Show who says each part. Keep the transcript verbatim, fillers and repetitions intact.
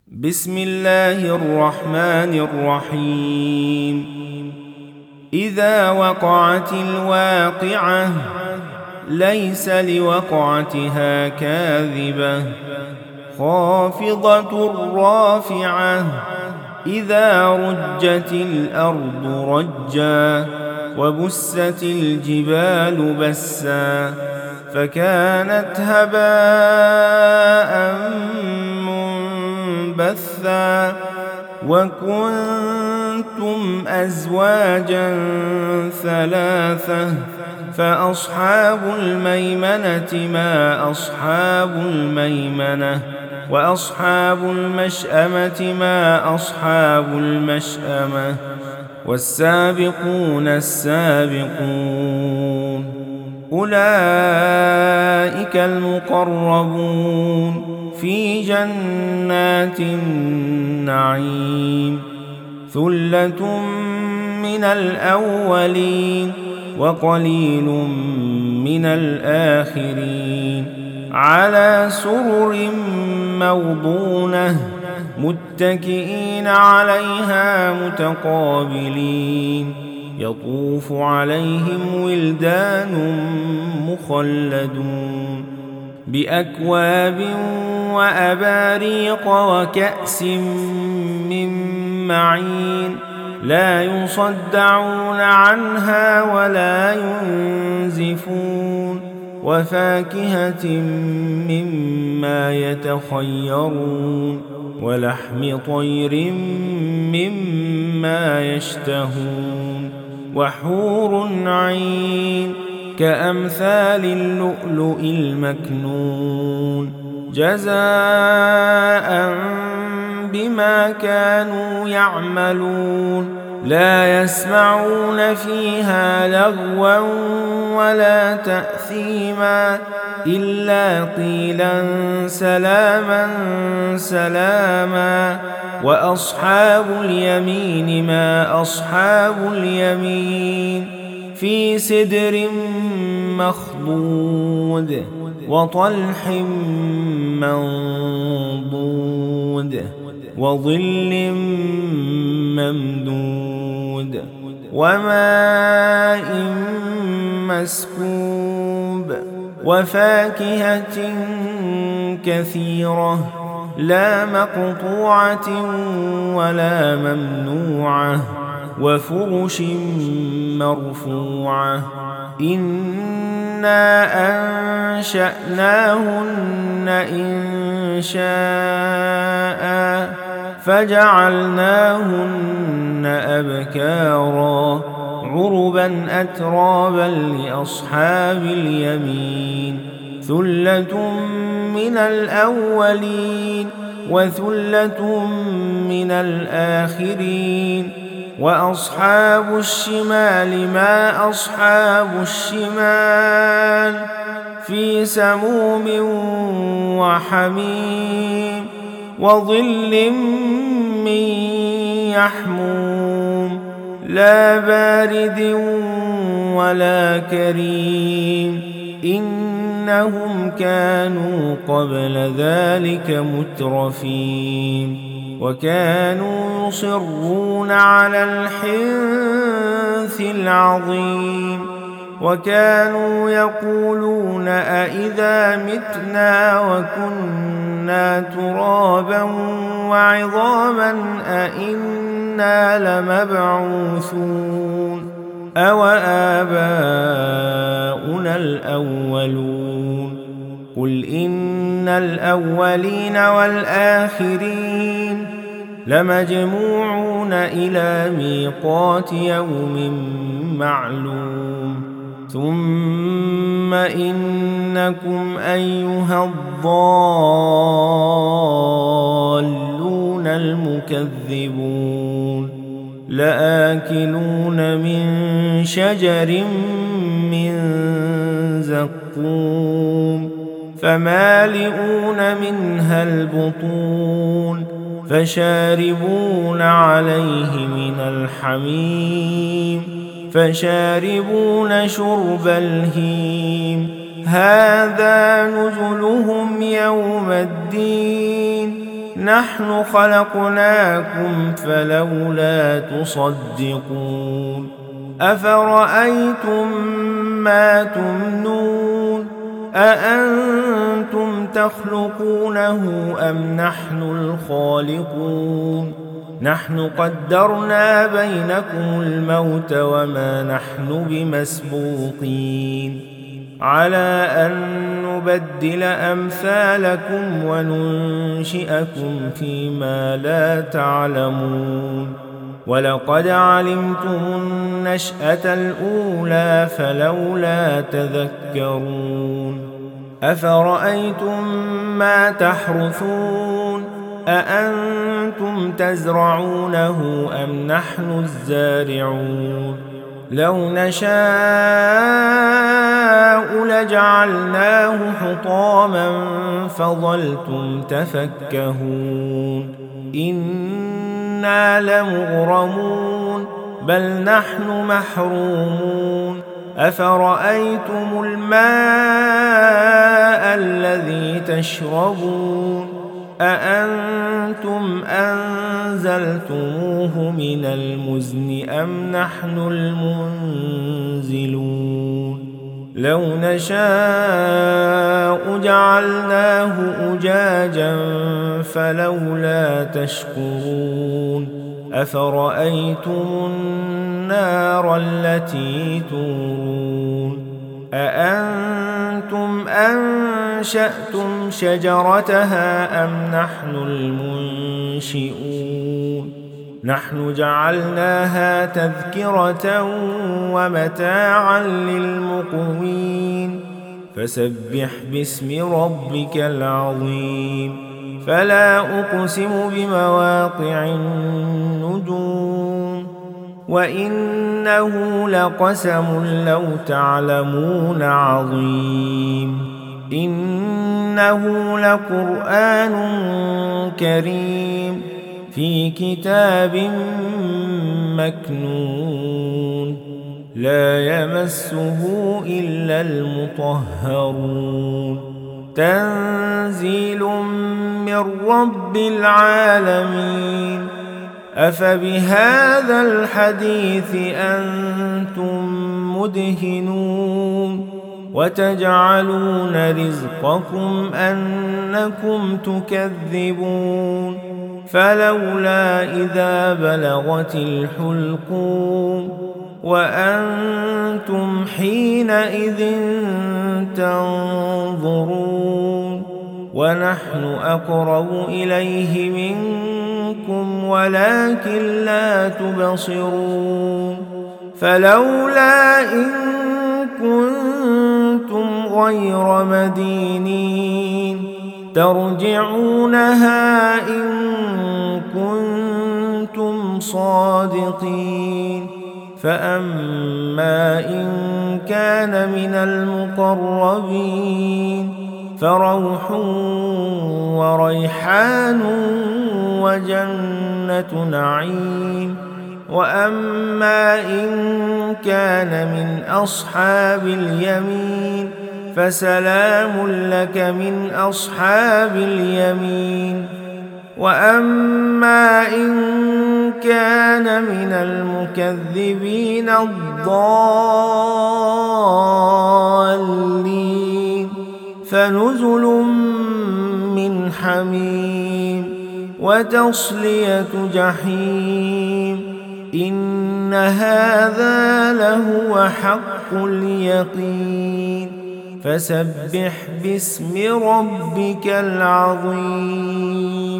Speaker 1: بسم الله الرحمن الرحيم. إذا وقعت الواقعة ليس لوقعتها كاذبة خافضة رافعة إذا رجت الأرض رجا وبست الجبال بسا فكانت هباء منبثا وكنتم أزواجا ثلاثة فأصحاب الميمنة ما أصحاب الميمنة وأصحاب المشأمة ما أصحاب المشأمة والسابقون السابقون أولئك المقربون في جنات النعيم ثلة من الأولين وقليل من الآخرين على سرر موضونة متكئين عليها متقابلين يطوف عليهم ولدان مخلدون بأكواب وأباريق وكأس من معين لا يصدعون عنها ولا ينزفون وفاكهة مما يتخيرون ولحم طير مما يشتهون وحور عين كأمثال اللؤلؤ المكنون جزاء بما كانوا يعملون لا يسمعون فيها لغوا ولا تأثيما إلا قيلا سلاما سلاما وأصحاب اليمين ما أصحاب اليمين في سدر مخضود وطلح منضود وظل ممدود وماء مسكوب وفاكهة كثيرة لا مقطوعة ولا ممنوعة وفرش مرفوعة إنا أنشأناهن إن شاء فجعلناهن أبكارا عربا أترابا لأصحاب اليمين ثلة من الأولين وثلة من الآخرين وأصحاب الشمال ما أصحاب الشمال في سموم وحميم وظل من يحموم لا بارد ولا كريم إنهم كانوا قبل ذلك مترفين وكانوا يصرون على الحنث العظيم وكانوا يقولون أئذا متنا وكنا ترابا وعظاما أئنا لمبعوثون أو آباؤنا الأولون قل إن الأولين والآخرين لمجموعون إلى ميقات يوم معلوم ثم إنكم أيها الضالون المكذبون لآكلون من شجر من زقوم فمالئون منها البطون فشاربون عليه من الحميم فشاربون شرب الهيم هذا نزلهم يوم الدين نحن خلقناكم فلولا تصدقون أفرأيتم ما تمنون أأنتم تخلقونه أم نحن الخالقون نحن قدرنا بينكم الموت وما نحن بمسبوقين على أن نبدل أمثالكم وننشئكم فيما لا تعلمون ولقد علمتم النشأة الأولى فلولا تذكرون أفرأيتم ما تحرثون أأنتم تزرعونه أم نحن الزارعون لو نشاء لجعلناه حطاما فظلتم تفكهون إنا لمغرمون بل نحن محرومون أفرأيتم الماء الذي تشربون أأنتم أنزلتموه من المزن أم نحن المنزلون لو نشاء جعلناه أجاجا فلولا تشكرون أفرأيتم النار التي تورون أأنتم أنشأتم شجرتها أم نحن المنشئون نحن جعلناها تذكرة ومتاعا للمقوين فسبح باسم ربك العظيم فلا أقسم بمواقع النجوم وإنه لقسم لو تعلمون عظيم إنه لقرآن كريم في كتاب مكنون لا يمسه إلا المطهرون تنزيل من رب العالمين أفبهذا الحديث أنتم مدهنون وتجعلون رزقكم أنكم تكذبون فلولا إذا بلغت الحلقوم وأنتم حينئذ تنظرون ونحن أقرب إليه منكم ولكن لا تبصرون فلولا إن كنتم غير مدينين ترجعونها إن كنتم صادقين فأما إن كان من المقربين فروح وريحان وجنة نعيم وأما إن كان من أصحاب اليمين فسلام لك من أصحاب اليمين وأما إن كان من المكذبين الضالين فنزل من حميم وتصلية جحيم إن هذا لهو حق اليقين فسبح باسم ربك العظيم.